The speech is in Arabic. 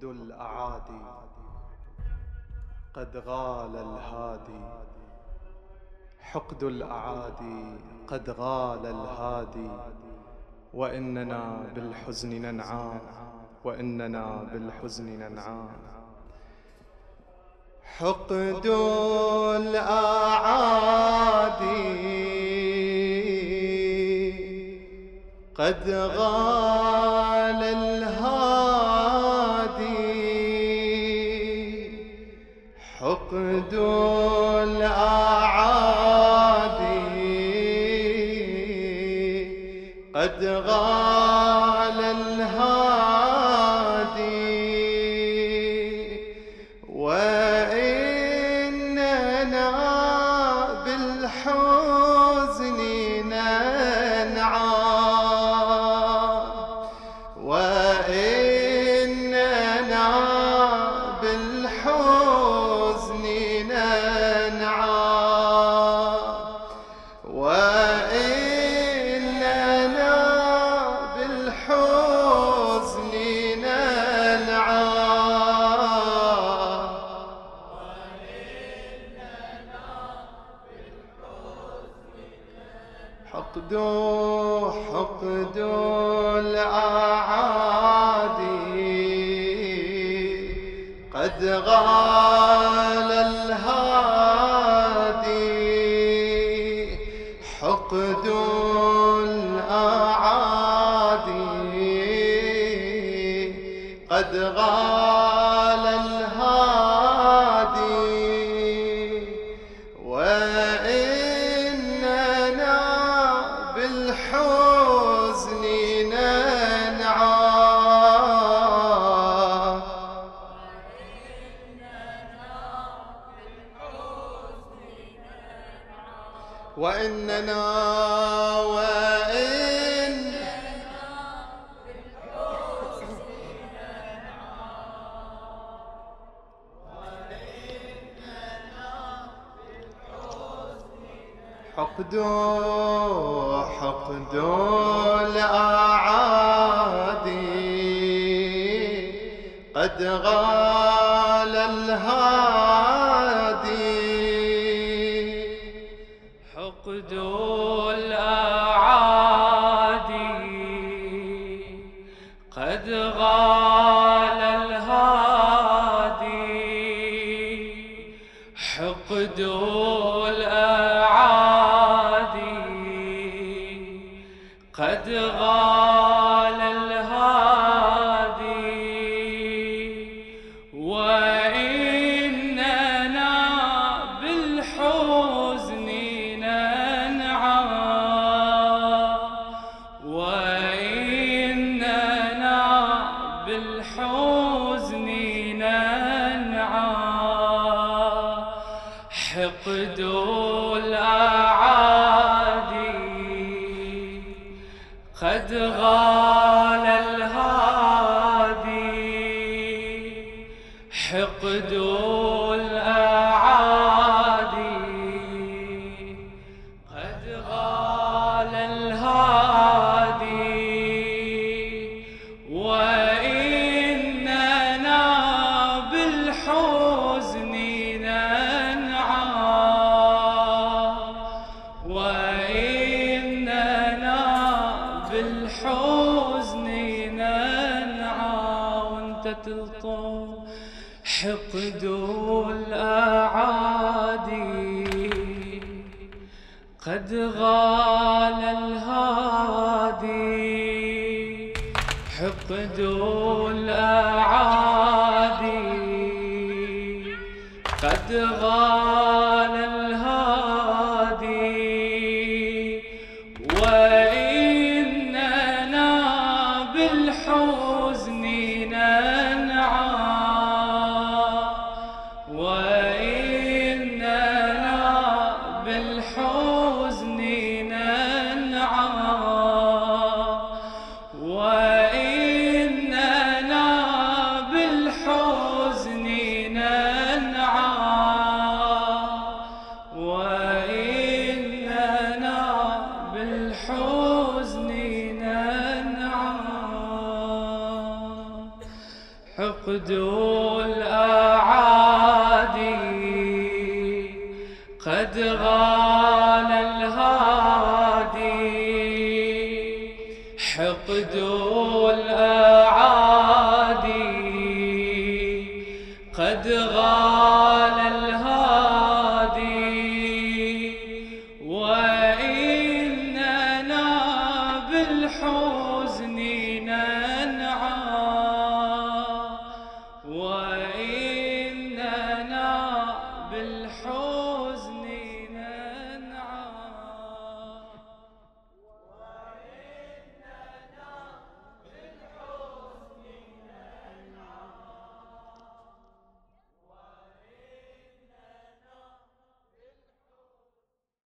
حقد الأعادي قد غال الهادي، حقد الأعادي قد غال الهادي، وإننا بالحزن ننعى، وإننا بالحزن ننعى. حقد الأعادي قد غال الهادي، حقد الأعادي قد غال الهادي، وإننا بالحزن ننعى، وإننا بالحزن ننعى، وإننا بالحزن ننعى، حقد الأعادي قد غال الهادي، حقد الأعادي قد غال الهادي، وإننا بالحزن ننعى، وإننا حقد الأعادي قد غال الهادي، حقد الأعادي قد غال الهادي، حقد الأعادي قد غال الهادي، وإننا بالحزن ننعى، وإننا بالحزن ننعى، حقد الأعادي قد غال الهادي، حقد الأعادي قد غال الهادي، وإننا بالحزن ننعى، وإننا بالحزن ننعى، وانت تلطم حقد الأعادي قد غال الهادي، حقد الأعادي قد غال الهادي، وإننا بالحزن ننعى، وإننا بالحزن ننعى، وإننا حقد الأعادي قد غال الهادي، حقد الأعادي قد غال الهادي، وإننا بالحزن